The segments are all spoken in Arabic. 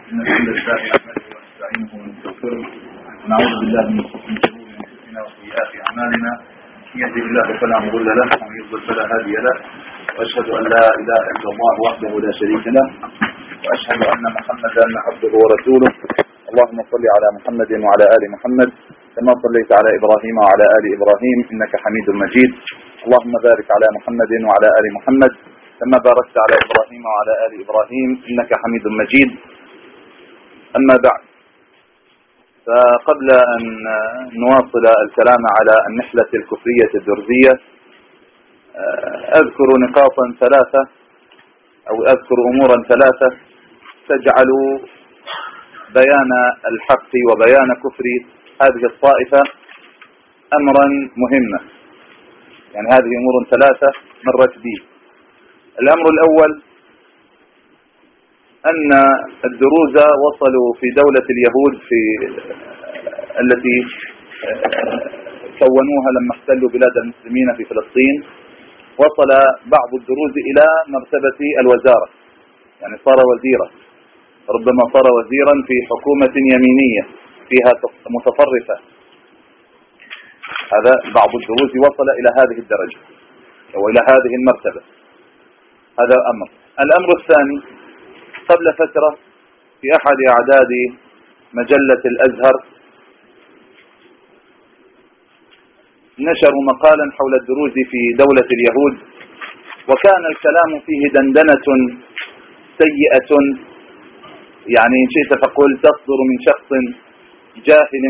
إن الحمد لله نحمده ونستعينه ونستغفره ونعوذ بالله من شرور أنفسنا وسيئات أعمالنا من يهده الله فلا مضل له ومن يضلل فلا هادي له وأشهد أن لا إله إلا الله وحده لا شريك له وأشهد أن محمدا عبده ورسوله. اللهم صل على محمد وعلى آل محمد كما صليت على إبراهيم وعلى آل إبراهيم إنك حميد مجيد. اللهم بارك على محمد وعلى آل محمد كما باركت على إبراهيم وعلى آل إبراهيم إنك حميد مجيد. أما بعد، فقبل أن نواصل الكلام على النحلة الكفرية الدرزية أذكر نقاطا ثلاثة أو أذكر أمورا ثلاثة تجعل بيان الحق وبيان كفر هذه الطائفة أمرا مهما. يعني هذه أمور ثلاثة مرت بي. الأمر الأول أن الدروز وصلوا في دولة اليهود التي كونوها لما احتلوا بلاد المسلمين في فلسطين، وصل بعض الدروز إلى مرتبة الوزارة، يعني صار وزيرا، ربما صار وزيرا في حكومة يمينية فيها متطرفة. هذا بعض الدروز وصل إلى هذه الدرجة وإلى هذه المرتبة. هذا أمر. الأمر الثاني، قبل فترة في أحد أعداد مجلة الأزهر نشروا مقالا حول الدروز في دولة اليهود، وكان الكلام فيه دندنة سيئة، يعني إن شئت فقل تصدر من شخص جاهل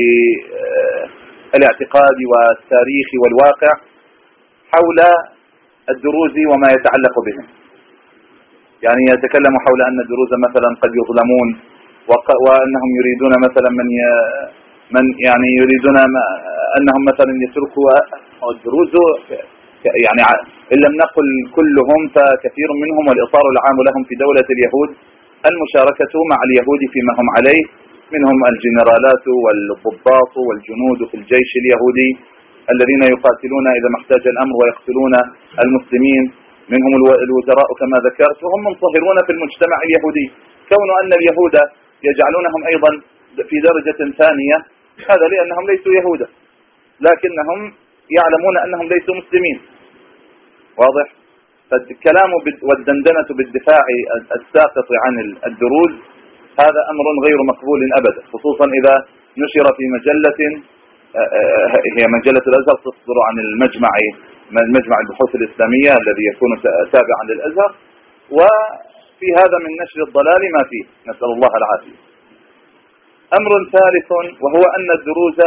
بالاعتقاد والتاريخ والواقع حول الدروز وما يتعلق بهم. يعني يتكلم حول أن الدروز مثلا قد يظلمون، وأنهم يريدون مثلا من يعني يريدون أنهم مثلا يتركوا الدروز، يعني إن لم نقل كلهم فكثير منهم، والإطار العام لهم في دولة اليهود المشاركة مع اليهود فيما هم عليه، منهم الجنرالات والضباط والجنود في الجيش اليهودي الذين يقاتلون إذا ما احتاج الأمر ويقتلون المسلمين، منهم الوزراء كما ذكرت، وهم منصهرون في المجتمع اليهودي. كون أن اليهود يجعلونهم أيضا في درجة ثانية، هذا لأنهم ليسوا يهودا، لكنهم يعلمون أنهم ليسوا مسلمين. واضح؟ فالكلام والدندنة بالدفاع الساقط عن الدروز هذا أمر غير مقبول أبدا، خصوصا إذا نشر في مجلة هي مجلة الأزهر تصدر عن مجمع البحوث الإسلامية الذي يكون تابعا للأزهر، وفي هذا من نشر الضلال ما فيه، نسأل الله العافية. أمر ثالث، وهو أن الدروز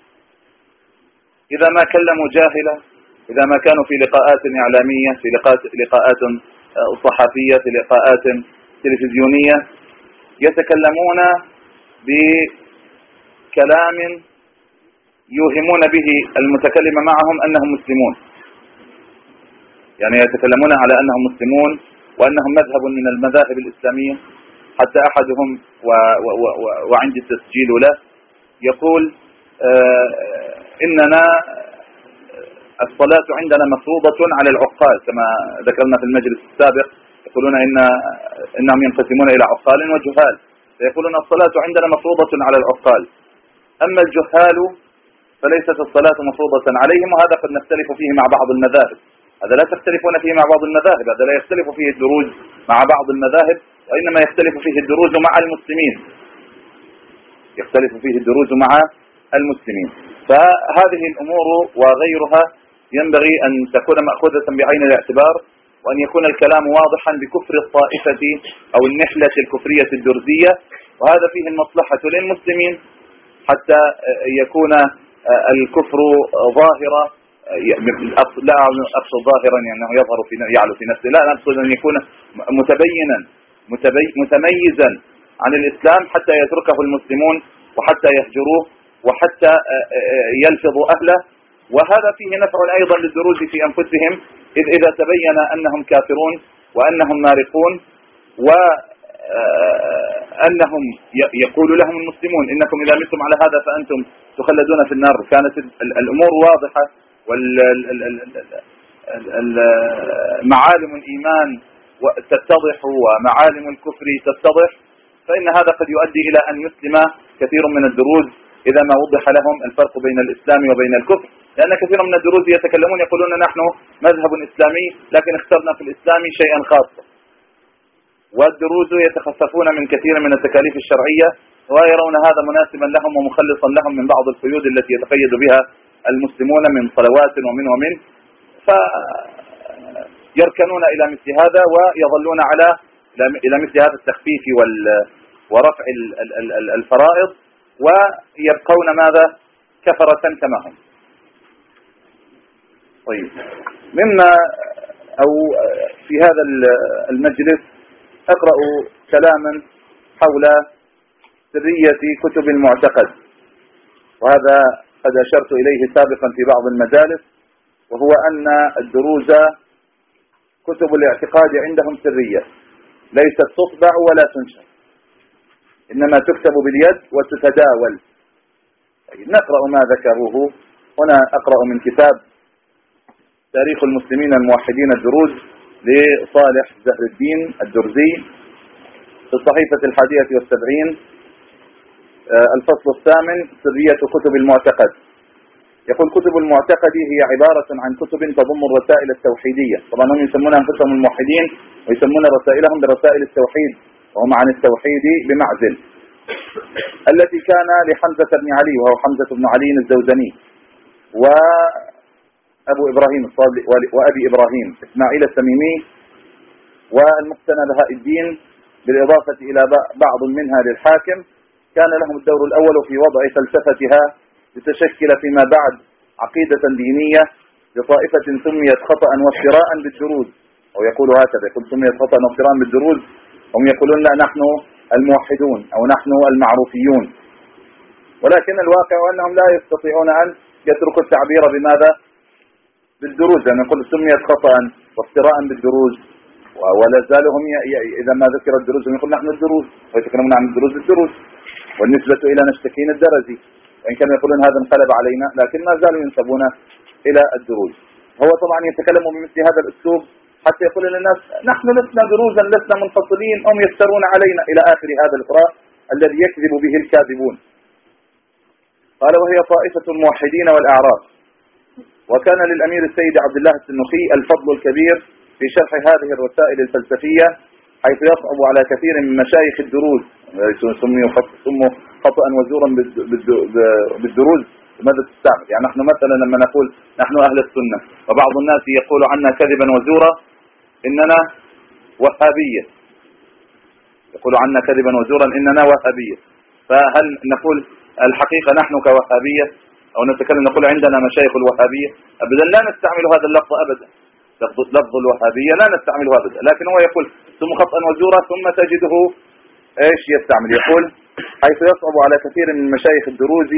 إذا ما كلموا جاهلة، إذا ما كانوا في لقاءات إعلامية، في لقاءات صحفية، في لقاءات تلفزيونية، يتكلمون بكلام يوهمون به المتكلم معهم أنهم مسلمون، يعني يتكلمون على أنهم مسلمون وأنهم مذهب من المذاهب الإسلامية. حتى أحدهم وعندي التسجيل له يقول إننا الصلاة عندنا مفروضة على العقال، كما ذكرنا في المجلس السابق، يقولون إنهم ينقسمون إلى عقال وجهال، فيقولون الصلاة عندنا مفروضة على العقال، أما الجهال فليست الصلاة مفروضة عليهم، وهذا قد نختلف فيه مع بعض المذاهب. هذا لا تختلفون فيه مع بعض المذاهب، هذا لا يختلف فيه الدروز مع بعض المذاهب، وإنما يختلف فيه الدروز مع المسلمين، يختلف فيه الدروز مع المسلمين. فهذه الأمور وغيرها ينبغي أن تكون مأخوذة بعين الاعتبار، وأن يكون الكلام واضحا بكفر الطائفة أو النحلة الكفرية الدرزية، وهذا فيه المصلحة للمسلمين حتى يكون الكفر ظاهرا، لا أقصد ظاهرا يعني أنه يظهر يعلو في نفسه، لا، أقصد أن يكون متبينا متميزا عن الإسلام حتى يتركه المسلمون وحتى يهجروه وحتى يلفظوا أهله. وهذا فيه نفع أيضا للدروز في أنفسهم، إذا تبين أنهم كافرون وأنهم مارقون، وأنهم يقول لهم المسلمون إنكم إذا متم على هذا فأنتم تخلدون في النار. كانت الأمور واضحة، ومعالم الإيمان تتضح ومعالم الكفر تتضح، فإن هذا قد يؤدي إلى أن يسلم كثير من الدروز إذا ما وضح لهم الفرق بين الإسلام وبين الكفر، لأن كثير من الدروز يتكلمون يقولون نحن مذهب إسلامي لكن اخترنا في الإسلام شيئا خاصا، والدروز يتخففون من كثير من التكاليف الشرعية ويرون هذا مناسبا لهم ومخلصا لهم من بعض القيود التي يتقيد بها المسلمون من صلوات ومن فيركنون إلى مثل هذا ويظلون إلى مثل هذا التخفيف ورفع الفرائض، ويبقون ماذا؟ كفرة كما هم. طيب، مما أو في هذا المجلس أقرأ كلاما حول سرية كتب المعتقد، وهذا قد أشرت إليه سابقا في بعض المجالس، وهو أن الدروز كتب الاعتقاد عندهم سرية ليست تطبع ولا تنشر، إنما تكتب باليد وتتداول. نقرأ ما ذكروه هنا. أقرأ من كتاب تاريخ المسلمين الموحدين الدروز لصالح زهر الدين الدرزي في الصحيفة 71 الفصل 8 سرية كتب المعتقد. يقول: كتب المعتقد هي عبارة عن كتب تضم الرسائل التوحيدية. طبعا هم يسمون أنفسهم الموحدين ويسمون رسائلهم برسائل التوحيد، وهم عن التوحيد بمعزل، التي كان لحمزة بن علي، وهو حمزة بن علي الزوزني، وأبو إبراهيم الصادق، وأبي إبراهيم إسماعيل التميمي، والمقتنى بهاء الدين، بالإضافة إلى بعض منها للحاكم. كان لهم الدور الأول في وضع فلسفتها لتشكل فيما بعد عقيدة دينية لطائفة سميت خطأ وافتراء بالدروز، أو يقول هكذا، يقول سميت خطأ وافتراء بالدروز. هم يقولون نحن الموحدون أو نحن المعروفيون، ولكن الواقع أنهم لا يستطيعون أن يتركوا التعبير بماذا؟ بالدروز، يعني يقول سميت خطأ وافتراء بالدروز، ولا زالهم إذا ما ذكر الدروز يقول نحن الدروز، ويتكلمون عن الدروز بالدروز، والنسبة إلى نشتكين الدرزي، وإن كانوا يقولون هذا انقلب علينا، لكن ما زالوا ينسبون إلى الدروز. هو طبعا يتكلم بمثل هذا الأسلوب حتى يقول للناس نحن لسنا دروزا، لسنا منفصلين، هم يفترون علينا، إلى آخر هذا الإقرار الذي يكذب به الكاذبون. قال: وهي طائفة الموحدين والأعراف. وكان للأمير السيد عبد الله السنوخي الفضل الكبير في شرح هذه الرسائل الفلسفية، حيث يصعب على كثير من مشايخ الدروز، سموا خطأ وزورا بالدروز، ماذا تستعمل؟ يعني نحن مثلا لما نقول نحن أهل السنة، وبعض الناس يقول عنا كذبا وزورا إننا وهابية، يقول عنا كذبا وزورا إننا وهابية. فهل نقول الحقيقة نحن كوهابية، أو نتكلم نقول عندنا مشايخ الوهابية؟ أبدا لا نستعمل هذا اللفظ أبدا، لفظ الوهابية لا نستعمله أبدا. لكن هو يقول ثم خطأ وزورا، ثم تجده إيش يستعمل؟ يقول حيث يصعب على كثير من مشايخ الدروز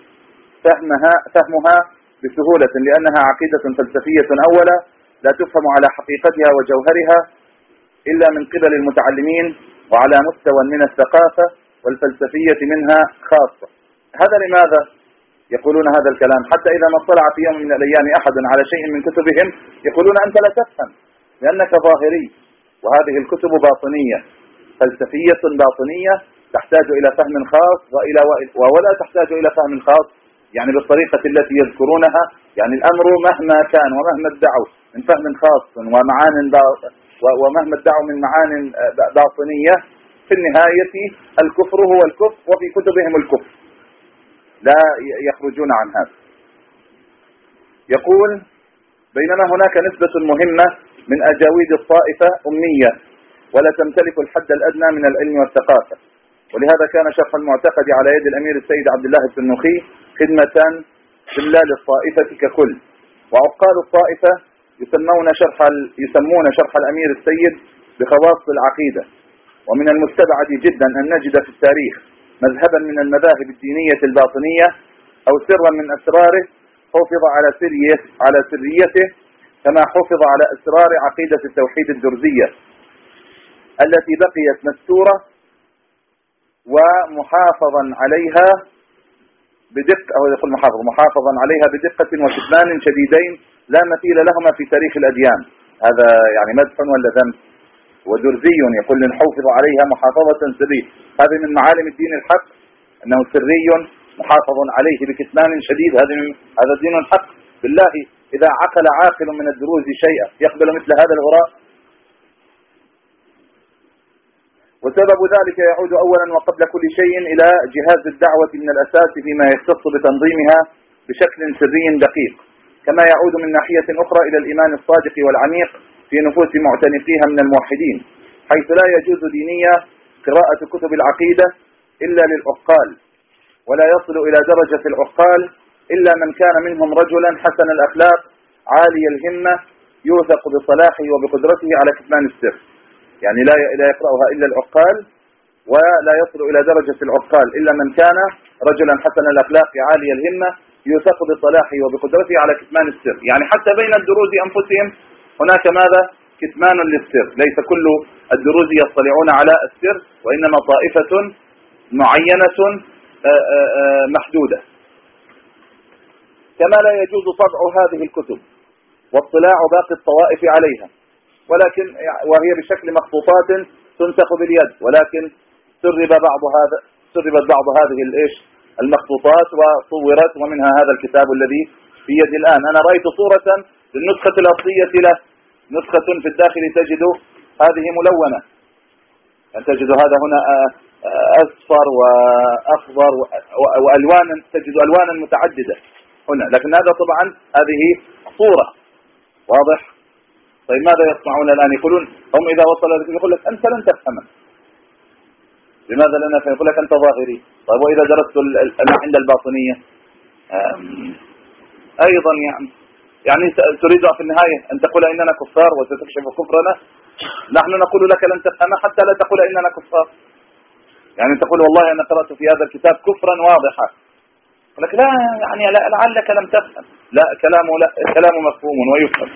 فهمها بسهولة، لأنها عقيدة فلسفية أولا لا تفهم على حقيقتها وجوهرها إلا من قبل المتعلمين، وعلى مستوى من الثقافة والفلسفية منها خاصة. هذا لماذا يقولون هذا الكلام؟ حتى إذا ما اطلع في يوم من الأيام أحد على شيء من كتبهم يقولون أنت لا تفهم لأنك ظاهري، وهذه الكتب باطنية فلسفية باطنية تحتاج إلى فهم خاص ولا تحتاج إلى فهم خاص يعني بالطريقة التي يذكرونها. يعني الأمر مهما كان ومهما ادعوا من فهم خاص ومهما ادعوا من معان باطنية، في النهاية الكفر هو الكفر، وفي كتبهم الكفر، لا يخرجون عن هذا. يقول: بينما هناك نسبة مهمة من أجاويد الطائفة أمية ولا تمتلك الحد الأدنى من العلم والثقافة، ولهذا كان شرح المعتقد على يد الأمير السيد عبد الله السنوخي خدمة لله للطائفة ككل. وعقال الطائفة يسمون شرح الأمير السيد بخواص العقيدة. ومن المستبعد جدا أن نجد في التاريخ مذهبا من المذاهب الدينية الباطنية أو سرا من أسراره حفظ على سريته كما حفظ على أسرار عقيدة التوحيد الدرزية التي بقيت مستورة ومحافظا عليها بدقة، أو يقول محافظا عليها بدقة وكتمان شديدين لا مثيل لهما في تاريخ الأديان. هذا يعني مدح ولا ذم؟ ودرزي يقول نحافظ عليها محافظة سرية. هذه من معالم الدين الحق أنه سري محافظ عليه بكتمان شديد. هذا دين الحق. بالله إذا عقل عاقل من الدروز شيئا يقبل مثل هذا الهراء؟ وسبب ذلك يعود أولا وقبل كل شيء إلى جهاز الدعوة من الأساس فيما يختص بتنظيمها بشكل سري دقيق، كما يعود من ناحية أخرى إلى الإيمان الصادق والعميق في نفوس معتنقيها من الموحدين، حيث لا يجوز دينيا قراءة كتب العقيدة إلا للعقال، ولا يصل إلى درجة العقال إلا من كان منهم رجلا حسن الأخلاق عالي الهمة يوثق بصلاحه وبقدرته على كتمان السر. يعني لا يقرأها إلا العقال، ولا يصل إلى درجة العقال إلا من كان رجلا حسن الأخلاق عالي الهمة يوثق بصلاحه وبقدرته على كتمان السر. يعني حتى بين الدروز أنفسهم هناك ماذا؟ كتمان للسر. ليس كل الدروز يطلعون على السر، وإنما طائفة معينة محدودة. كما لا يجوز طبع هذه الكتب واطلاع باقي الطوائف عليها، ولكن وهي بشكل مخطوطات تنسخ باليد، ولكن سربت بعض هذه المخطوطات وصورت، ومنها هذا الكتاب الذي في يدي الآن. أنا رأيت صورة للنسخة الأصلية له، نسخة في الداخل تجد هذه ملونة، تجد هذا هنا أصفر وأخضر وألوانا، تجد ألوانا متعددة هنا، لكن هذا طبعا هذه صورة واضح. طيب ماذا يصنعون الآن؟ يقولون هم إذا وصل يقول لك أنت لن تفهم. لماذا لن نفهم؟ يقول لك أنت ظاهري. طيب وإذا درست ما عند الباطنية أيضا يعني تريد في النهاية أن تقول إننا كفار وستكشف كفرنا؟ نحن نقول لك لن تفهم حتى لا تقول إننا كفار. يعني تقول والله أنا قرأت في هذا الكتاب كفرا واضحا، يقول لك لا يعني لعلك لم تفهم. لا، كلام مفهوم ويفهم.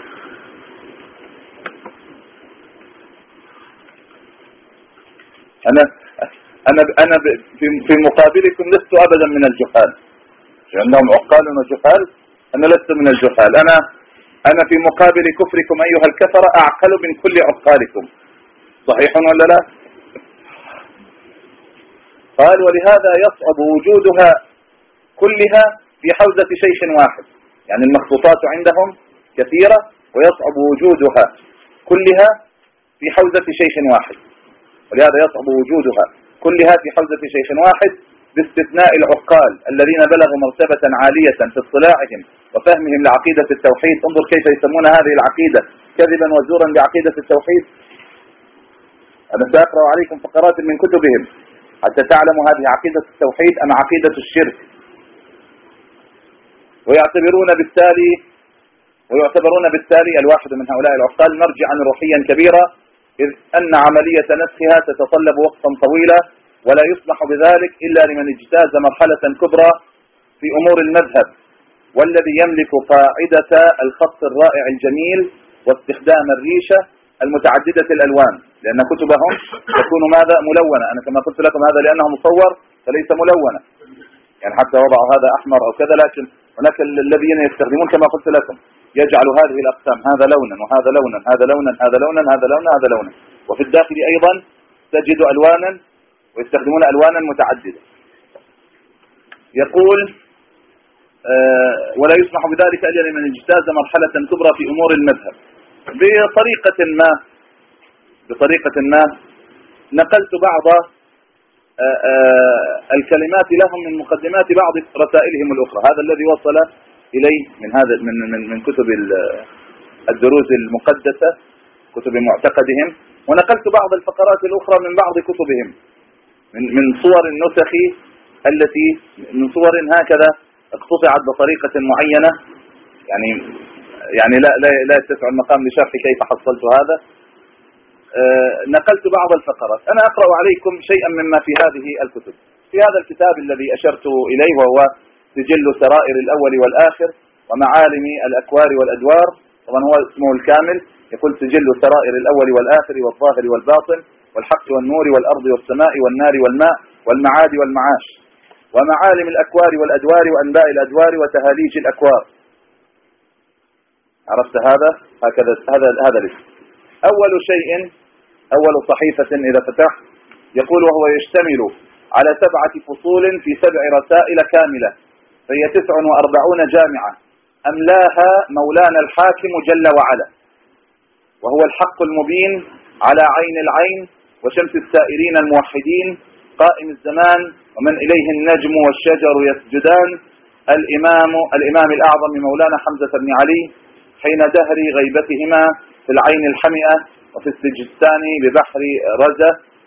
أنا في مقابلكم لست أبدا من الجهال، لأنهم عقال وجهال. أنا لست من الجهال. أنا في مقابل كفركم أيها الكفرة أعقل من كل عقالكم. صحيح ولا لا؟ قال ولهذا يصعب وجودها كلها في حوزة شيخ واحد. يعني المخطوطات عندهم كثيرة ويصعب وجودها كلها في حوزة شيخ واحد، ولهذا يصعب وجودها كلها في حوزة شيخ واحد باستثناء العقال الذين بلغوا مرتبة عالية في اطلاعهم وفهمهم لعقيدة التوحيد. انظر كيف يسمون هذه العقيدة كذبا وزورا بعقيدة التوحيد. أنا سأقرأ عليكم فقرات من كتبهم حتى تعلموا هذه عقيدة التوحيد أم عقيدة الشرك. ويعتبرون بالتالي الواحد من هؤلاء العقال مرجعا روحيا كبيرا، إذ أن عملية نسخها تتطلب وقتا طويلا، ولا يسمح بذلك إلا لمن اجتاز مرحلة كبرى في أمور المذهب، والذي يملك قاعدة الخط الرائع الجميل واستخدام الريشة المتعددة الألوان، لأن كتبهم تكون ماذا؟ ملونة. أنا كما قلت لكم هذا لأنه مصور فليس ملونة، يعني حتى وضعوا هذا أحمر أو كذا، لكن هناك الذين يستخدمون كما قلت لكم يجعل هذه الأقسام هذا لونا وهذا لونا، هذا لونا، هذا لونا، هذا لونا، هذا لونا، وفي الداخل أيضا تجد ألوانا ويستخدمون ألوانا متعددة. يقول ولا يسمح بذلك إلا لمن اجتاز مرحلة كبرى في أمور المذهب. بطريقة ما نقلت بعض الكلمات لهم من مقدمات بعض رسائلهم الأخرى. هذا الذي وصل إلي من كتب الدروز المقدسة، كتب معتقدهم، ونقلت بعض الفقرات الأخرى من بعض كتبهم من صور النسخ التي من صور هكذا اقتطعت بطريقة معينة، يعني لا يتسع المقام لشرح كيف حصلت هذا. نقلت بعض الفقرات. أنا أقرأ عليكم شيئا مما في هذه الكتب. في هذا الكتاب الذي أشرت إليه وهو سجل سرائر الأول والآخر ومعالم الأكوار والأدوار، طبعا هو اسمه الكامل، يقول سجل سرائر الأول والآخر والظاهر والباطن والحق والنور والأرض والسماء والنار والماء والمعاد والمعاش ومعالم الأكوار والأدوار وأنباء الأدوار وتهاليج الأكوار. عرفت هذا؟ هذا الاسم. أول شيء أول صحيفة إذا فتحت، يقول: وهو يشتمل على 7 فصول في 7 رسائل كاملة، فهي 49 جامعة أملاها مولانا الحاكم جل وعلا، وهو الحق المبين على عين العين وشمس السائرين الموحدين قائم الزمان ومن إليه النجم والشجر يسجدان، الإمام الأعظم مولانا حمزة بن علي حين دهر غيبتهما في العين الحمئة وفي السجستان ببحر رزة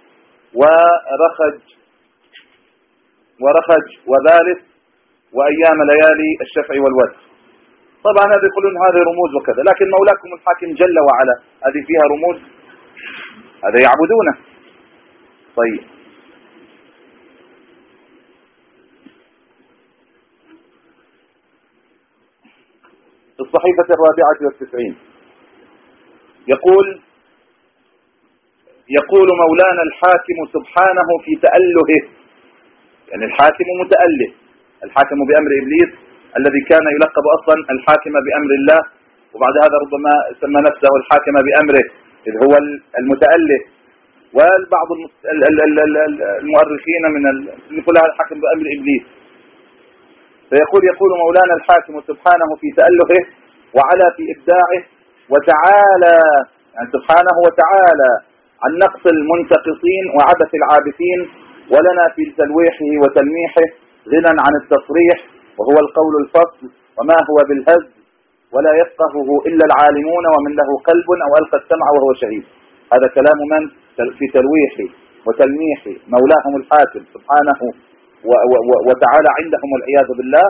ورخج وبالث وأيام ليالي الشفع والوتر. طبعا هذا يقولون هذه رموز وكذا، لكن مولاكم الحاكم جل وعلا هذه فيها رموز، هذا يعبدونه. طيب، في الصحيفة 94 يقول مولانا الحاكم سبحانه في تألهه، يعني الحاكم متأله، الحاكم بأمر إبليس الذي كان يلقب أصلا الحاكم بأمر الله، وبعد هذا ربما سمى نفسه الحاكم بأمره إذ هو المتأله. والبعض المؤرخين من يقولها الحاكم بأمر إبليس. فيقول مولانا الحاكم سبحانه في تألهه وعلى في إبداعه وتعالى، يعني سبحانه وتعالى عن نقص المنتقصين وعبث العابثين، ولنا في تلويحه وتلميحه غنى عن التصريح، وهو القول الفصل وما هو بالهز، ولا يفقهه إلا العالمون ومن له قلب أو ألقى السمع وهو شهيد. هذا كلام من في تلويحه وتلميحه مولاهم الحاكم سبحانه وتعالى عندهم والعياذ بالله.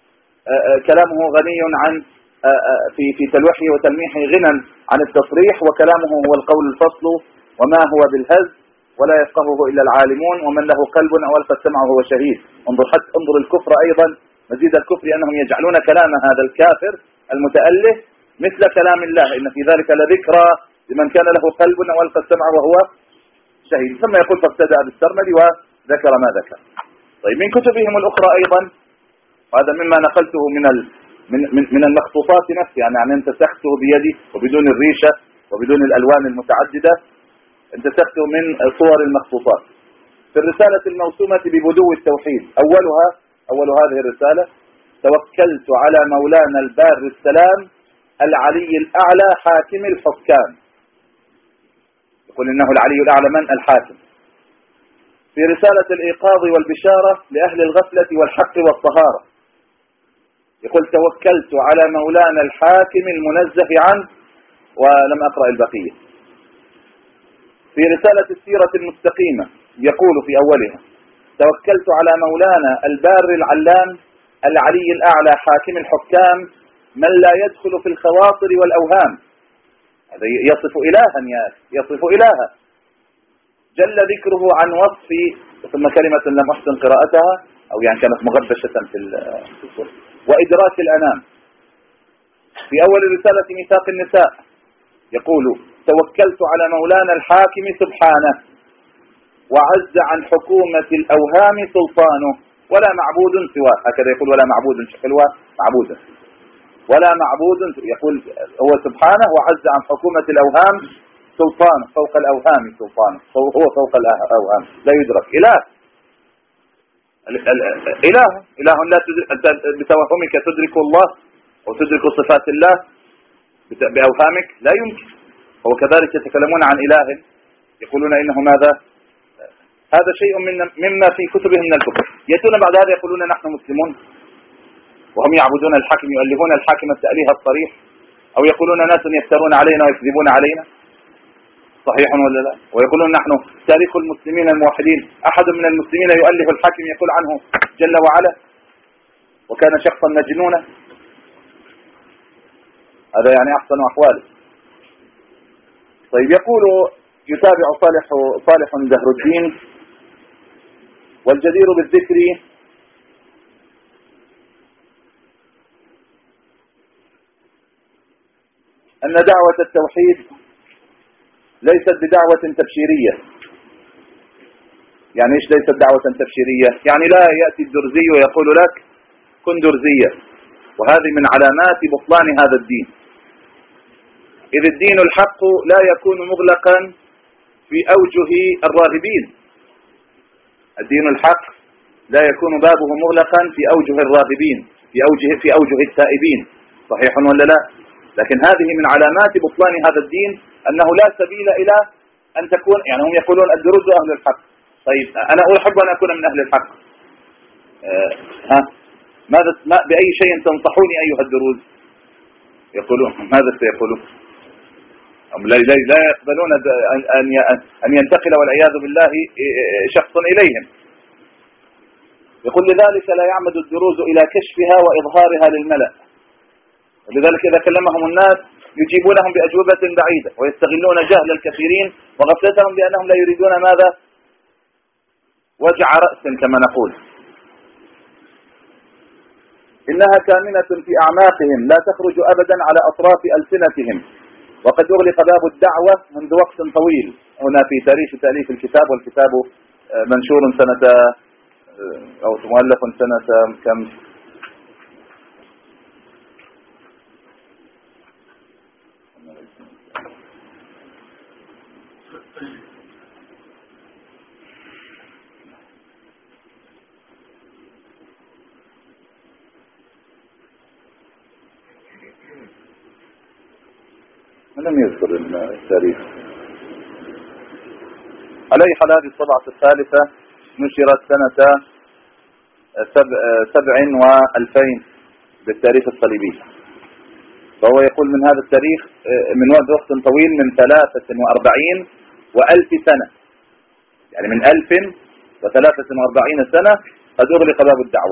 كلامه غني عن في تلويحه وتلميحه غنى عن التصريح، وكلامه هو القول الفصل وما هو بالهز، ولا يفقهه إلا العالمون ومن له قلب أو ألقى السمع وهو شهيد. انظر الكفر أيضا، مزيد الكفر أنهم يجعلون كلام هذا الكافر المتأله مثل كلام الله، إن في ذلك لذكرى لمن كان له قلب أو ألقى السمع وهو شهيد. ثم يقول: فابتدأ بالسرمد وذكر ما ذكر. طيب، من كتبهم الأخرى أيضا، وهذا مما نقلته من المخطوطات نفسها، يعني أنت تخطه بيدي وبدون الريشة وبدون الألوان المتعددة، أنت تخطه من صور المخطوطات. في الرسالة الموسومة ببدو التوحيد، أول هذه الرسالة: توكلت على مولانا البار السلام العلي الأعلى حاكم الحكام. يقول إنه العلي الأعلى من؟ الحاكم. في رسالة الإيقاظ والبشارة لأهل الغفلة والحق والطهارة، يقول: توكلت على مولانا الحاكم المنزه عنه، ولم أقرأ البقية. في رسالة السيرة المستقيمة يقول في أولها: توكلت على مولانا البار العلام العلي الأعلى حاكم الحكام من لا يدخل في الخواطر والأوهام. هذا يصف إلها، يصف إلها جل ذكره عن وصف، ثم كلمة لم أحسن قراءتها أو يعني كانت مغبشة في الصورة، وإدراك الأنام. في أول رسالة ميثاق النساء يقول: توكلت على مولانا الحاكم سبحانه وعز عن حكومة الأوهام سلطانه ولا معبود سواه. هكذا يقول: ولا معبود شكلوا معبودا، ولا معبود. يقول هو سبحانه وعز عن حكومة الأوهام سلطانه، فوق الأوهام سلطانه، هو فوق الأوهام لا يدرك. إله لا بتوهمك تدرك الله وتدرك صفات الله بأوهامك، لا يمكن. هو كذلك يتكلمون عن إله يقولون إنه ماذا؟ هذا شيء مما في كتبهم من الكفر. يأتون بعد هذا يقولون نحن مسلمون وهم يعبدون الحاكم، يؤلهون الحاكم التأليه الصريح، أو يقولون ناس يفترون علينا ويكذبون علينا. صحيح ولا لا؟ ويقولون نحن تاريخ المسلمين الموحدين، أحد من المسلمين يؤله الحاكم يقول عنه جل وعلا وكان شخصا مجنونا. هذا يعني أحسن أحواله. طيب، يقول يتابع صالح دهر الدين: والجدير بالذكر أن دعوة التوحيد ليست بدعوة تبشيرية. يعني إيش ليست دعوة تبشيرية؟ يعني لا يأتي الدرزي ويقول لك كن درزية، وهذه من علامات بطلان هذا الدين، إذ الدين الحق لا يكون مغلقا في أوجه الراغبين. الدين الحق لا يكون بابه مغلقا في أوجه الراغبين، في أوجه التائبين. صحيح ولا لا؟ لكن هذه من علامات بطلان هذا الدين، أنه لا سبيل إلى أن تكون، يعني هم يقولون الدروز أهل الحق. طيب أنا أحب أن أكون من أهل الحق. بأي شيء تنصحوني أيها الدروز؟ يقولون ماذا سيقولون؟ لا يقبلون أن ينتقل والعياذ بالله شخص إليهم. يقول لذلك لا يعمد الدروز إلى كشفها وإظهارها للملأ، ولذلك إذا كلمهم الناس يجيبونهم بأجوبة بعيدة، ويستغلون جهل الكثيرين وغفلتهم بأنهم لا يريدون ماذا؟ وجع رأس كما نقول. إنها كامنة في أعماقهم لا تخرج أبدا على أطراف ألسنتهم، وقد أغلق باب الدعوة منذ وقت طويل. هنا في تاريخ تأليف الكتاب، والكتاب منشور سنة أو مؤلف سنة كم؟ لم يذكر التاريخ. على أي حال هذه الطبعة الثالثة نشرت سنة 27 بالتاريخ الصليبي. فهو يقول من هذا التاريخ من وقت طويل، من 43 و1000 سنة، يعني من 1043 سنة قد أغلق باب الدعوة،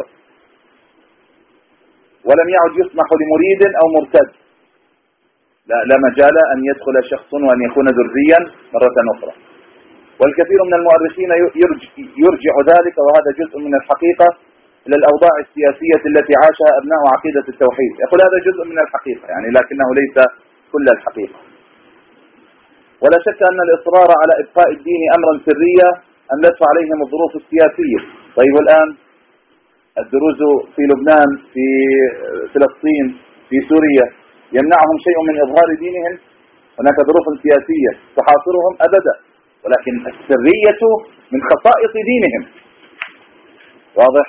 ولم يعد يسمح لمريد أو مرتد، لا مجال أن يدخل شخص وأن يكون درزيا مرة أخرى. والكثير من المؤرخين يرجع ذلك، وهذا جزء من الحقيقة، إلى الأوضاع السياسية التي عاشها أبناء عقيدة التوحيد. يقول هذا جزء من الحقيقة يعني، لكنه ليس كل الحقيقة. ولا شك أن الإصرار على إبقاء الدين أمرا سريا أملته عليهم الظروف السياسية. طيب والآن الدروز في لبنان، في فلسطين، في سوريا، يمنعهم شيء من إظهار دينهم؟ هناك ظروف سياسية تحاصرهم أبدا، ولكن السرية من خصائص دينهم. واضح؟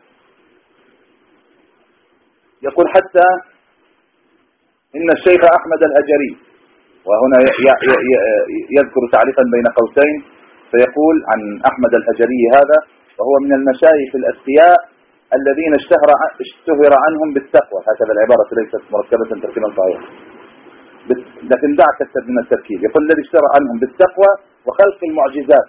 يقول حتى إن الشيخ أحمد الهجري، وهنا يذكر تعليقا بين قوسين، فيقول عن أحمد الهجري هذا: وهو من المشايخ الأذكياء الذين اشتهر عنهم بالتقوى. هكذا العبارة ليست مركبة تركيبا صحيحا، لكن دعك من التركيب. يقول الذي اشتهر عنهم بالتقوى وخلق المعجزات.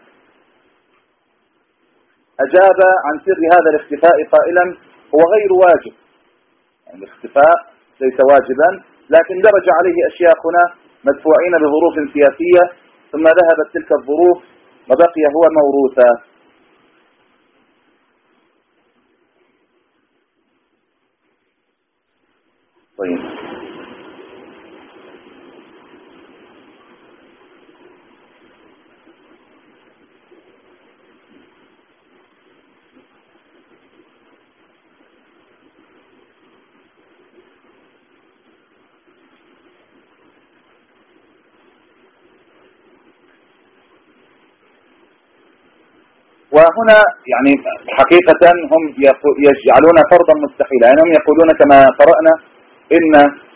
أجاب عن سر هذا الاختفاء قائلا: هو غير واجب، يعني الاختفاء ليس واجبا، لكن درج عليه أشياخنا مدفوعين بظروف سياسية، ثم ذهبت تلك الظروف وبقي هو موروثا. طيب، وهنا يعني حقيقة هم يجعلون فرضا مستحيلا، يعني هم يقولون كما قرأنا إن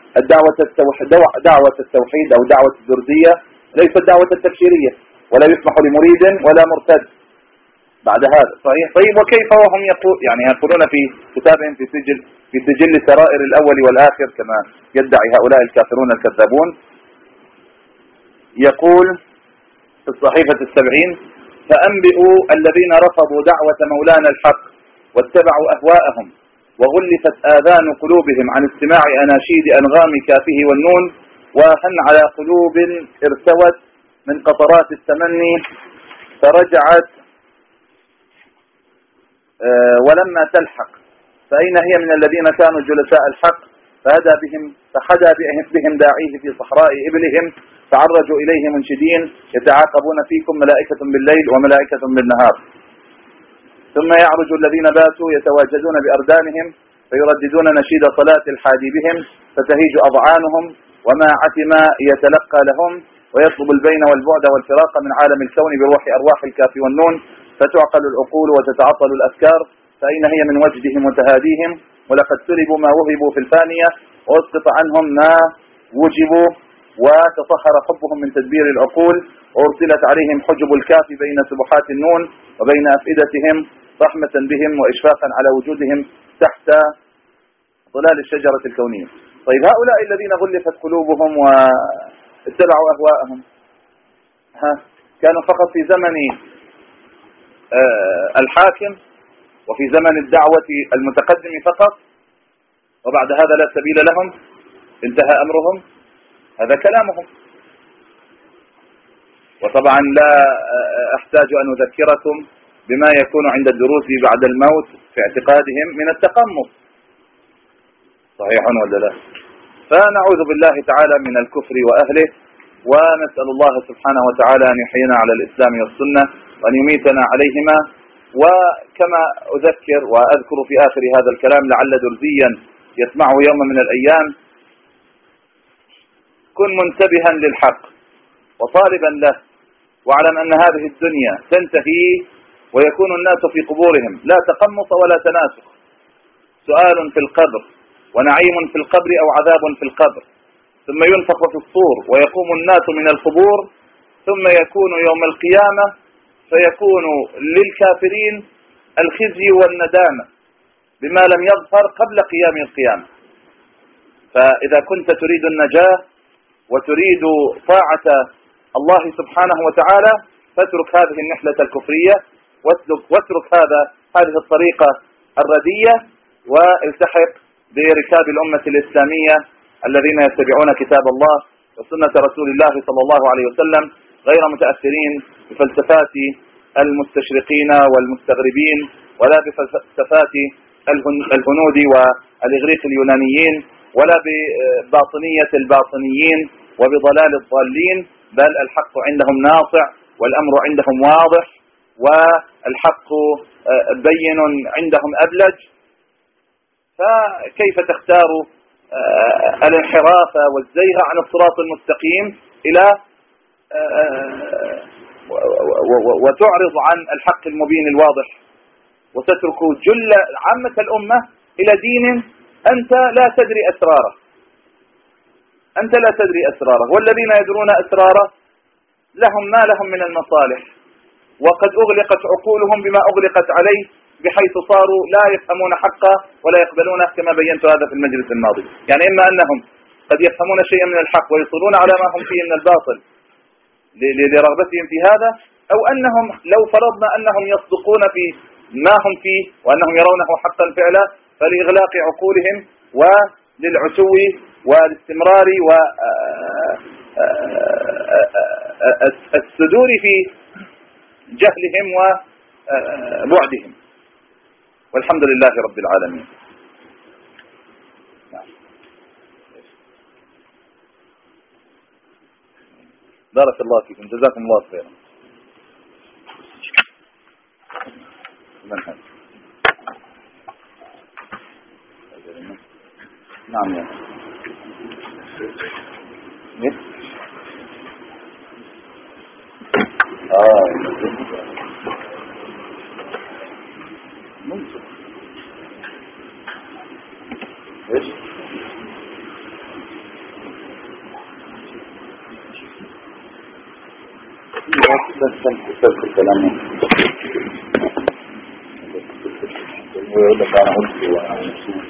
دعوة التوحيد أو دعوة الدرزية ليست دعوة التبشيرية، ولا يسمح لمريد ولا مرتد بعد هذا. صحيح. طيب، وكيف وهم يقولون في كتابهم في سجل السرائر الأول والآخر كما يدعي هؤلاء الكافرون الكذابون، يقول في الصحيفة 70: فأنبئوا الذين رفضوا دعوة مولانا الحق واتبعوا أهواءهم، وغلفت آذان قلوبهم عن استماع أناشيد أنغام كافه والنون، وهن على قلوب ارتوت من قطرات التمني فرجعت ولما تلحق، فأين هي من الذين كانوا جلساء الحق فحدا بهم داعيه في صحراء إبلهم، تعرجوا إليه منشدين: يتعاقبون فيكم ملائكة بالليل وملائكة بالنهار. ثم يعرج الذين باتوا يتواجدون بأردانهم فيرددون نشيد صلاة الحادي بهم، فتهيج أضعانهم وما عتم يتلقى لهم، ويطلب البين والبعد والفراق من عالم الكون بروح أرواح الكاف والنون، فتعقل العقول وتتعطل الأفكار، فأين هي من وجدهم وتهاديهم؟ ولقد سلبوا ما وهبوا في الفانية، وأسقط عنهم ما وجبوا، وتطهر حبهم من تدبير العقول، وأرسلت عليهم حجب الكاف بين سبحات النون وبين أفئدتهم رحمة بهم وإشفاقا على وجودهم تحت ظلال الشجرة الكونية. طيب هؤلاء الذين غلفت قلوبهم واتبعوا أهواءهم كانوا فقط في زمن الحاكم وفي زمن الدعوة المتقدم فقط، وبعد هذا لا سبيل لهم، انتهى أمرهم؟ هذا كلامهم. وطبعا لا أحتاج أن أذكركم بما يكون عند الدروس بعد الموت في اعتقادهم من التقمص، صحيح ولا لا؟ فنعوذ بالله تعالى من الكفر وأهله، ونسأل الله سبحانه وتعالى أن يحيينا على الإسلام والسنة وأن يميتنا عليهما. وكما أذكر وأذكر في آخر هذا الكلام لعل درزيا يسمعه يوم من الأيام: كن منتبها للحق وطالبا له، واعلم أن هذه الدنيا تنتهي ويكون الناس في قبورهم، لا تقمص ولا تناسخ. سؤال في القبر ونعيم في القبر أو عذاب في القبر، ثم ينفخ في الصور ويقوم الناس من القبور، ثم يكون يوم القيامة فيكون للكافرين الخزي والندامة بما لم يظهر قبل قيام القيامة. فإذا كنت تريد النجاة وتريد طاعة الله سبحانه وتعالى فاترك هذه النحلة الكفرية، واترك هذه الطريقة الردية، والتحق بركاب الأمة الإسلامية الذين يتبعون كتاب الله وسنة رسول الله صلى الله عليه وسلم، غير متأثرين بفلسفات المستشرقين والمستغربين، ولا بفلسفات الهنود والإغريق اليونانيين، ولا بباطنية الباطنيين وبضلال الضالين، بل الحق عندهم ناصع والأمر عندهم واضح والحق بين عندهم أبلج. فكيف تختار الانحراف والزيغ عن الصراط المستقيم إلى وتعرض عن الحق المبين الواضح، وتترك جل عامة الأمة إلى دين أنت لا تدري أسراره، أنت لا تدري أسراره، والذين يدرون أسراره لهم ما لهم من المصالح، وقد أغلقت عقولهم بما أغلقت عليه، بحيث صاروا لا يفهمون حقه ولا يقبلونه، كما بينت هذا في المجلس الماضي. يعني إما أنهم قد يفهمون شيئا من الحق ويصلون على ما هم فيه من الباطل لرغبتهم في هذا، أو أنهم لو فرضنا أنهم يصدقون في ما هم فيه وأنهم يرونه حقا فعلا، فلإغلاق عقولهم وللعتو والاستمرار والسدور في جهلهم وبعدهم. والحمد لله رب العالمين. بارك الله فيكم، جزاكم الله خيرا. نعم يا ممكن. ايش؟ بس الكلام ويقول لك انا قلت